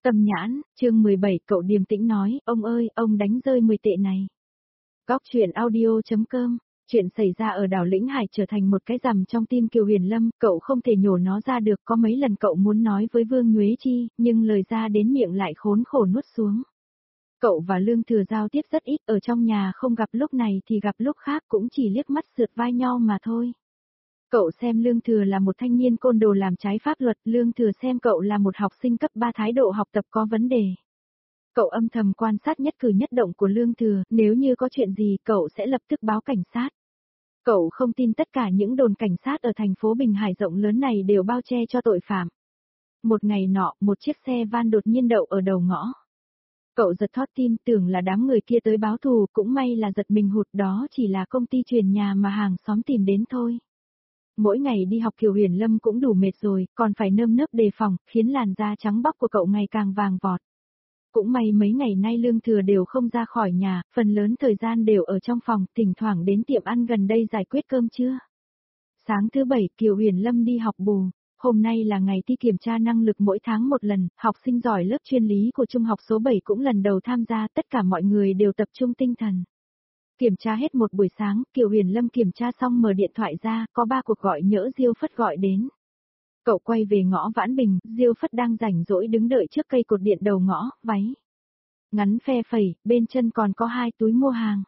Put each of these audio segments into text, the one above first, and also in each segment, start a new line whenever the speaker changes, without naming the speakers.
Tâm nhãn, chương 17, cậu điềm tĩnh nói, ông ơi, ông đánh rơi 10 tệ này. Góc truyện audio.com. Chuyện xảy ra ở đảo Lĩnh Hải trở thành một cái rằm trong tim Kiều Huyền Lâm, cậu không thể nhổ nó ra được, có mấy lần cậu muốn nói với Vương Nhuế Chi, nhưng lời ra đến miệng lại khốn khổ nuốt xuống. Cậu và Lương Thừa giao tiếp rất ít, ở trong nhà không gặp lúc này thì gặp lúc khác, cũng chỉ liếc mắt sượt vai nhau mà thôi. Cậu xem Lương Thừa là một thanh niên côn đồ làm trái pháp luật, Lương Thừa xem cậu là một học sinh cấp 3 thái độ học tập có vấn đề. Cậu âm thầm quan sát nhất cử nhất động của Lương Thừa, nếu như có chuyện gì cậu sẽ lập tức báo cảnh sát. Cậu không tin tất cả những đồn cảnh sát ở thành phố Bình Hải rộng lớn này đều bao che cho tội phạm. Một ngày nọ, một chiếc xe van đột nhiên đậu ở đầu ngõ. Cậu giật thót tim, tưởng là đám người kia tới báo thù, cũng may là giật mình hụt, đó chỉ là công ty truyền nhà mà hàng xóm tìm đến thôi. Mỗi ngày đi học Kiều Huyền Lâm cũng đủ mệt rồi, còn phải nơm nớp đề phòng, khiến làn da trắng bóc của cậu ngày càng vàng vọt. Cũng may mấy ngày nay Lương Thừa đều không ra khỏi nhà, phần lớn thời gian đều ở trong phòng, thỉnh thoảng đến tiệm ăn gần đây giải quyết cơm trưa. Sáng thứ 7, Kiều Huyền Lâm đi học bù. Hôm nay là ngày thi kiểm tra năng lực mỗi tháng một lần, học sinh giỏi lớp chuyên lý của trung học số 7 cũng lần đầu tham gia, tất cả mọi người đều tập trung tinh thần. Kiểm tra hết một buổi sáng, Kiều Huyền Lâm kiểm tra xong mở điện thoại ra, có 3 cuộc gọi nhỡ Diêu Phất gọi đến. Cậu quay về ngõ Vãn Bình, Diêu Phất đang rảnh rỗi đứng đợi trước cây cột điện đầu ngõ, váy ngắn phe phẩy, bên chân còn có 2 túi mua hàng.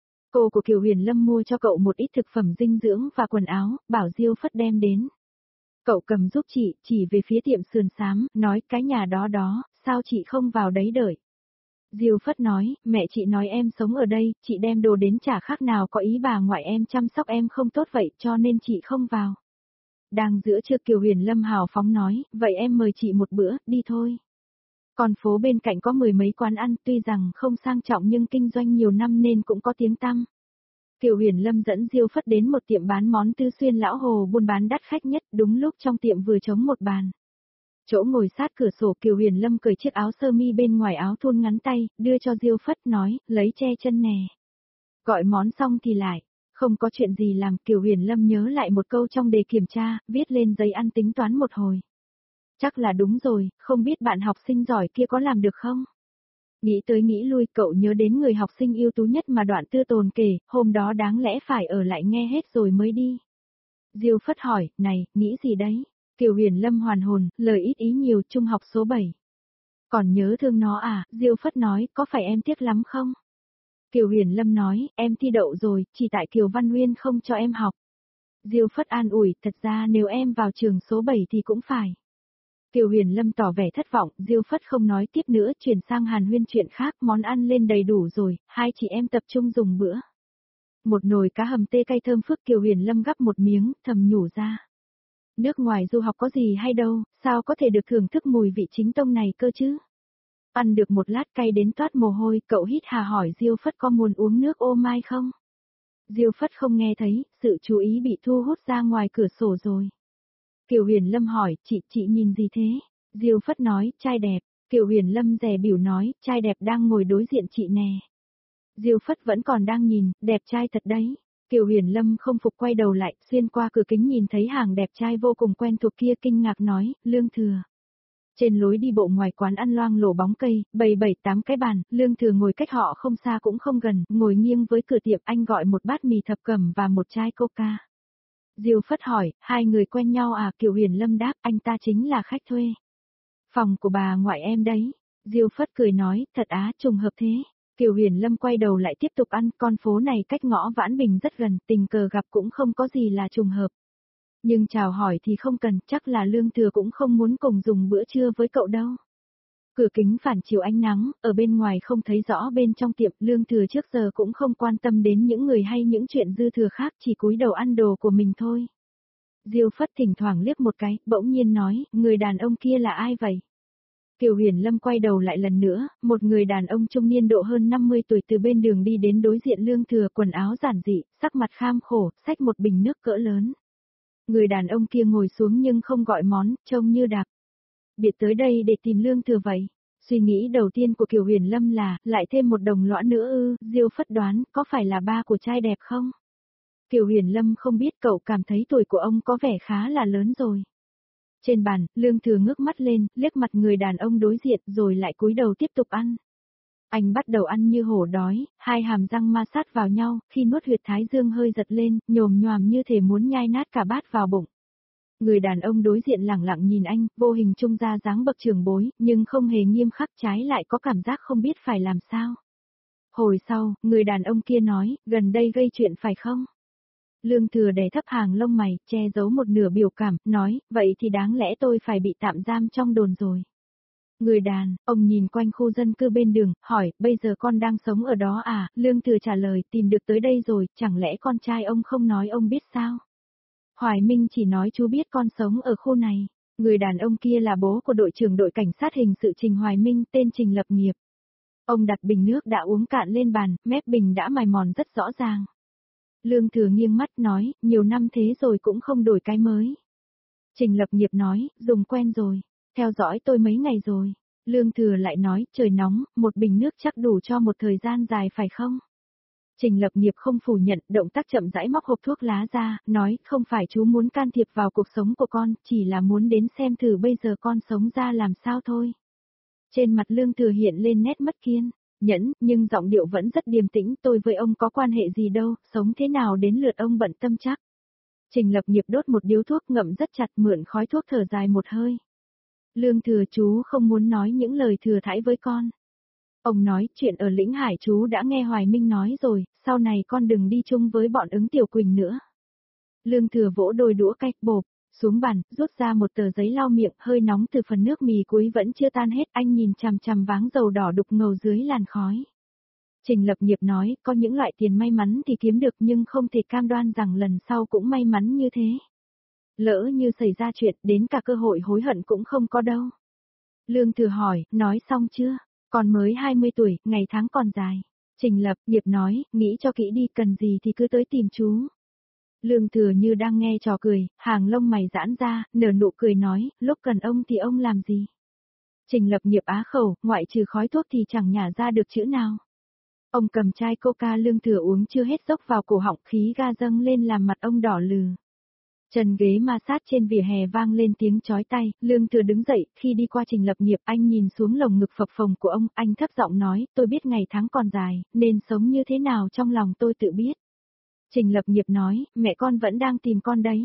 Cô của Kiều Huyền Lâm mua cho cậu một ít thực phẩm dinh dưỡng và quần áo, bảo Diêu Phất đem đến. Cậu cầm giúp chị, chỉ về phía tiệm sườn xám, nói cái nhà đó đó, sao chị không vào đấy đợi. Diêu Phất nói, mẹ chị nói em sống ở đây, chị đem đồ đến chả khác nào có ý bà ngoại em chăm sóc em không tốt vậy cho nên chị không vào. Đang giữa trưa Kiều Huyền Lâm hào phóng nói, vậy em mời chị một bữa, đi thôi. Con phố bên cạnh có 10 mấy quán ăn, tuy rằng không sang trọng nhưng kinh doanh nhiều năm nên cũng có tiếng tăm. Kiều Huyền Lâm dẫn Diêu Phất đến một tiệm bán món Tư Xuyên lão hồ buôn bán đắt khách nhất, đúng lúc trong tiệm vừa trống một bàn. Chỗ ngồi sát cửa sổ, Kiều Huyền Lâm cởi chiếc áo sơ mi bên ngoài áo thun ngắn tay, đưa cho Diêu Phất nói, lấy che chân nè. Gọi món xong thì lại, không có chuyện gì làm, Kiều Huyền Lâm nhớ lại một câu trong đề kiểm tra, viết lên giấy ăn tính toán một hồi. Chắc là đúng rồi, không biết bạn học sinh giỏi kia có làm được không? Nghĩ tới nghĩ lui, cậu nhớ đến người học sinh ưu tú nhất mà Đoạn Tư Tồn kể, hôm đó đáng lẽ phải ở lại nghe hết rồi mới đi. Diêu Phất hỏi, này, nghĩ gì đấy? Kiều Huyền Lâm hoàn hồn, lời ít ý nhiều, trung học số 7. Còn nhớ thương nó à? Diêu Phất nói, có phải em tiếc lắm không? Kiều Huyền Lâm nói, em thi đậu rồi, chỉ tại Kiều Văn Nguyên không cho em học. Diêu Phất an ủi, thật ra nếu em vào trường số 7 thì cũng phải. Kiều Huyền Lâm tỏ vẻ thất vọng, Diêu Phất không nói tiếp nữa, chuyển sang hàn huyên chuyện khác, món ăn lên đầy đủ rồi, hai chị em tập trung dùng bữa. Một nồi cá hầm tê cay thơm phức, Kiều Huyền Lâm gắp một miếng, thầm nhủ ra. Nước ngoài du học có gì hay đâu, sao có thể được thưởng thức mùi vị chính tông này cơ chứ? Ăn được một lát cay đến toát mồ hôi, cậu hít hà hỏi Diêu Phất có muốn uống nước ô mai không? Diêu Phất không nghe thấy, sự chú ý bị thu hút ra ngoài cửa sổ rồi. Kiều Huyền Lâm hỏi, chị nhìn gì thế? Diêu Phất nói, trai đẹp. Kiều Huyền Lâm dè bỉu nói, trai đẹp đang ngồi đối diện chị nè. Diêu Phất vẫn còn đang nhìn, đẹp trai thật đấy. Kiều Huyền Lâm không phục quay đầu lại, xuyên qua cửa kính nhìn thấy hàng đẹp trai vô cùng quen thuộc kia, kinh ngạc nói, Lương Thừa. Trên lối đi bộ ngoài quán ăn loang lổ bóng cây, bày 7-8 cái bàn, Lương Thừa ngồi cách họ không xa cũng không gần, ngồi nghiêng với cửa tiệm, anh gọi một bát mì thập cẩm và một chai coca. Diêu Phất hỏi, hai người quen nhau à? Kiều Huyền Lâm đáp, anh ta chính là khách thuê. Phòng của bà ngoại em đấy. Diêu Phất cười nói, thật á, trùng hợp thế. Kiều Huyền Lâm quay đầu lại tiếp tục ăn, con phố này cách ngõ Vãn Bình rất gần, tình cờ gặp cũng không có gì là trùng hợp. Nhưng chào hỏi thì không cần, chắc là Lương Thừa cũng không muốn cùng dùng bữa trưa với cậu đâu. Cửa kính phản chiếu ánh nắng, ở bên ngoài không thấy rõ bên trong tiệm, Lương Thừa trước giờ cũng không quan tâm đến những người hay những chuyện dư thừa khác, chỉ cúi đầu ăn đồ của mình thôi. Diêu Phất thỉnh thoảng liếc một cái, bỗng nhiên nói, người đàn ông kia là ai vậy? Kiều Huyền Lâm quay đầu lại lần nữa, một người đàn ông trung niên độ hơn 50 tuổi từ bên đường đi đến đối diện Lương Thừa, quần áo giản dị, sắc mặt kham khổ, xách một bình nước cỡ lớn. Người đàn ông kia ngồi xuống nhưng không gọi món, trông như đặc biệt tới đây để tìm Lương Thừa vậy. Suy nghĩ đầu tiên của Kiều Huyền Lâm là, lại thêm một đồng lõa nữa ư? Diêu Phất đoán, có phải là ba của trai đẹp không? Kiều Huyền Lâm không biết, cậu cảm thấy tuổi của ông có vẻ khá là lớn rồi. Trên bàn, Lương Thừa ngước mắt lên, liếc mặt người đàn ông đối diện rồi lại cúi đầu tiếp tục ăn. Anh bắt đầu ăn như hổ đói, hai hàm răng ma sát vào nhau, khi nuốt huyệt thái dương hơi giật lên, nhồm nhoàm như thể muốn nhai nát cả bát vào bụng. Người đàn ông đối diện lẳng lặng nhìn anh, vô hình trung ra dáng bậc trưởng bối, nhưng không hề nghiêm khắc, trái lại có cảm giác không biết phải làm sao. Hồi sau, người đàn ông kia nói, gần đây gây chuyện phải không? Lương Thừa đè thấp hàng lông mày, che giấu một nửa biểu cảm, nói, vậy thì đáng lẽ tôi phải bị tạm giam trong đồn rồi. Người đàn, ông nhìn quanh khu dân cư bên đường, hỏi, bây giờ con đang sống ở đó à? Lương Thừa trả lời, tìm được tới đây rồi, chẳng lẽ con trai ông không nói ông biết sao? Hoài Minh chỉ nói chú biết con sống ở khu này. Người đàn ông kia là bố của đội trưởng đội cảnh sát hình sự Trình Hoài Minh, tên Trình Lập Nghiệp. Ông đặt bình nước đã uống cạn lên bàn, mép bình đã mài mòn rất rõ ràng. Lương Thừa nghiêng mắt nói, nhiều năm thế rồi cũng không đổi cái mới. Trình Lập Nghiệp nói, dùng quen rồi, theo dõi tôi mấy ngày rồi. Lương Thừa lại nói, trời nóng, một bình nước chắc đủ cho một thời gian dài phải không? Trình Lập Nghiệp không phủ nhận, động tác chậm rãi móc hộp thuốc lá ra, nói, không phải chú muốn can thiệp vào cuộc sống của con, chỉ là muốn đến xem thử bây giờ con sống ra làm sao thôi. Trên mặt Lương Thừa hiện lên nét mất kiên nhẫn, nhưng giọng điệu vẫn rất điềm tĩnh, tôi với ông có quan hệ gì đâu, sống thế nào đến lượt ông bận tâm chắc. Trình Lập Nghiệp đốt một điếu thuốc ngậm rất chặt, mượn khói thuốc thở dài một hơi. Lương Thừa, chú không muốn nói những lời thừa thãi với con. Ông nói, chuyện ở Lĩnh Hải chú đã nghe Hoài Minh nói rồi, sau này con đừng đi chung với bọn Ứng Tiểu Quỳnh nữa. Lương Thừa vỗ đôi đũa cách bộp, xuống bàn, rút ra một tờ giấy lau miệng, hơi nóng từ phần nước mì cuối vẫn chưa tan hết, anh nhìn chằm chằm váng dầu đỏ đục ngầu dưới làn khói. Trình Lập Nghiệp nói, có những loại tiền may mắn thì kiếm được nhưng không thể cam đoan rằng lần sau cũng may mắn như thế. Lỡ như xảy ra chuyện, đến cả cơ hội hối hận cũng không có đâu. Lương Thừa hỏi, nói xong chưa? Còn mới 20 tuổi, ngày tháng còn dài. Trình Lập Nghiệp nói, nghĩ cho kỹ đi, cần gì thì cứ tới tìm chú. Lương Thừa như đang nghe trò cười, hàng lông mày giãn ra, nở nụ cười nói, lúc cần ông thì ông làm gì? Trình Lập Nghiệp á khẩu, ngoại trừ khói thuốc thì chẳng nhả ra được chữ nào. Ông cầm chai coca Lương Thừa uống chưa hết dốc vào cổ họng, khí ga dâng lên làm mặt ông đỏ lừ. Chân ghế ma sát trên vỉa hè vang lên tiếng chói tai, Lương Thừa đứng dậy, khi đi qua Trình Lập Nghiệp anh nhìn xuống lồng ngực phập phồng của ông, anh thấp giọng nói, tôi biết ngày tháng còn dài, nên sống như thế nào trong lòng tôi tự biết. Trình Lập Nghiệp nói, mẹ con vẫn đang tìm con đấy.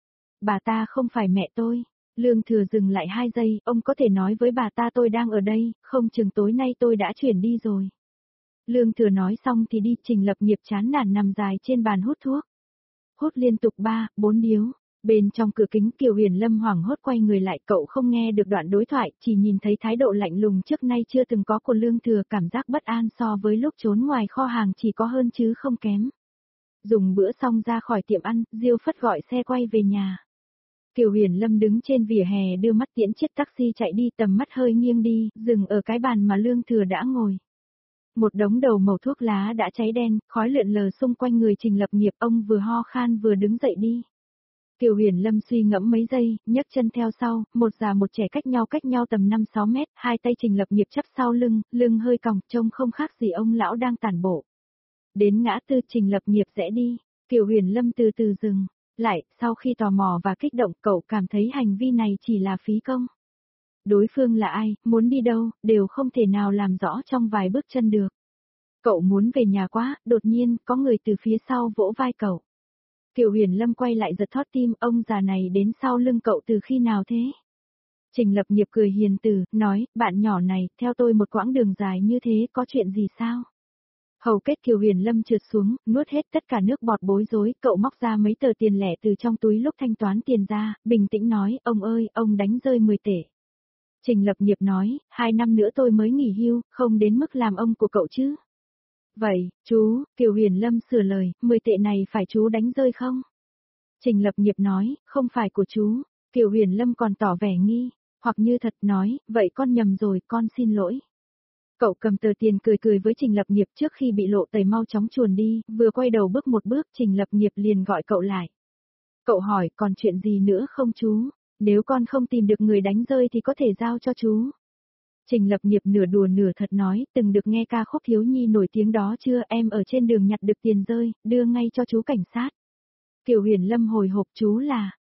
Bà ta không phải mẹ tôi. Lương Thừa dừng lại 2 giây, ông có thể nói với bà ta tôi đang ở đây, không chừng tối nay tôi đã chuyển đi rồi. Lương Thừa nói xong thì đi, Trình Lập Nghiệp chán nản nằm dài trên bàn hút thuốc. Hút liên tục 3, 4 điếu. Bên trong cửa kính Kiều Huyền Lâm hoảng hốt quay người lại, cậu không nghe được đoạn đối thoại, chỉ nhìn thấy thái độ lạnh lùng trước nay chưa từng có của Lương Thừa, cảm giác bất an so với lúc trốn ngoài kho hàng chỉ có hơn chứ không kém. Dùng bữa xong ra khỏi tiệm ăn, Diêu Phất gọi xe quay về nhà. Kiều Huyền Lâm đứng trên vỉa hè đưa mắt tiễn chiếc taxi chạy đi, tầm mắt hơi nghiêng đi, dừng ở cái bàn mà Lương Thừa đã ngồi. Một đống đầu mẩu thuốc lá đã cháy đen, khói lượn lờ xung quanh người Trình Lập Nghiệp, ông vừa ho khan vừa đứng dậy đi. Kiều Huyền Lâm suy ngẫm mấy giây, nhấc chân theo sau, một già một trẻ cách nhau tầm 5-6 mét, hai tay Trình Lập Nghiệp chắp sau lưng, lưng hơi còng, trông không khác gì ông lão đang tản bộ. Đến ngã tư Trình Lập Nghiệp rẽ đi, Kiều Huyền Lâm từ từ dừng lại, sau khi tò mò và kích động cậu cảm thấy hành vi này chỉ là phí công. Đối phương là ai, muốn đi đâu, đều không thể nào làm rõ trong vài bước chân được. Cậu muốn về nhà quá, đột nhiên, có người từ phía sau vỗ vai cậu. Kiều Huyền Lâm quay lại giật thót tim, ông già này đến sau lưng cậu từ khi nào thế? Trình Lập Nghiệp cười hiền từ, nói, bạn nhỏ này, theo tôi một quãng đường dài như thế, có chuyện gì sao? Hầu kết Kiều Huyền Lâm trượt xuống, nuốt hết tất cả nước bọt bối rối, cậu móc ra mấy tờ tiền lẻ từ trong túi lúc thanh toán tiền ra, bình tĩnh nói, ông ơi, ông đánh rơi 10 tệ. Trình Lập Nghiệp nói, 2 năm nữa tôi mới nghỉ hưu, không đến mức làm ông của cậu chứ. Vậy, chú, Kiều Huyền Lâm sửa lời, 10 tệ này phải chú đánh rơi không? Trình Lập Nghiệp nói, không phải của chú. Kiều Huyền Lâm còn tỏ vẻ nghi, hoặc như thật nói, vậy con nhầm rồi, con xin lỗi. Cậu cầm tờ tiền cười cười với Trình Lập Nghiệp trước khi bị lộ tẩy, mau chóng chuồn đi, vừa quay đầu bước một bước Trình Lập Nghiệp liền gọi cậu lại. Cậu hỏi, còn chuyện gì nữa không chú? Nếu con không tìm được người đánh rơi thì có thể giao cho chú. Trình Lập Nghiệp nửa đùa nửa thật nói, từng được nghe ca khúc thiếu nhi nổi tiếng đó chưa, em ở trên đường nhặt được tiền rơi, đưa ngay cho chú cảnh sát. Kiều Huyền Lâm hồi hộp, chú là,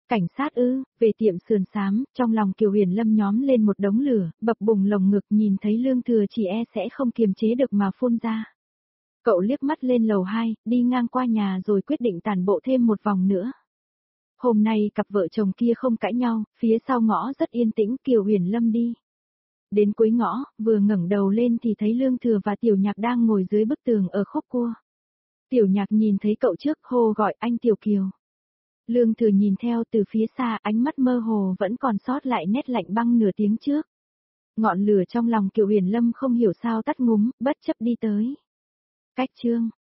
Cảnh sát ư? Về tiệm sườn xám, trong lòng Kiều Huyền Lâm nhóm lên một đống lửa, bập bùng lồng ngực nhìn thấy Lương Thừa chỉ e sẽ không kiềm chế được mà phun ra. Cậu liếc mắt lên lầu 2, đi ngang qua nhà rồi quyết định tản bộ thêm một vòng nữa. Hôm nay cặp vợ chồng kia không cãi nhau, phía sau ngõ rất yên tĩnh, Kiều Huyền Lâm đi. Đến cuối ngõ, vừa ngẩng đầu lên thì thấy Lương Thừa và Tiểu Nhạc đang ngồi dưới bức tường ở khúc cua. Tiểu Nhạc nhìn thấy cậu trước hô gọi anh Tiểu Kiều. Lương Thừa nhìn theo từ phía xa, ánh mắt mơ hồ vẫn còn sót lại nét lạnh băng nửa tiếng trước. Ngọn lửa trong lòng Kiều Huyền Lâm không hiểu sao tắt ngúm, bất chấp đi tới. Cách chương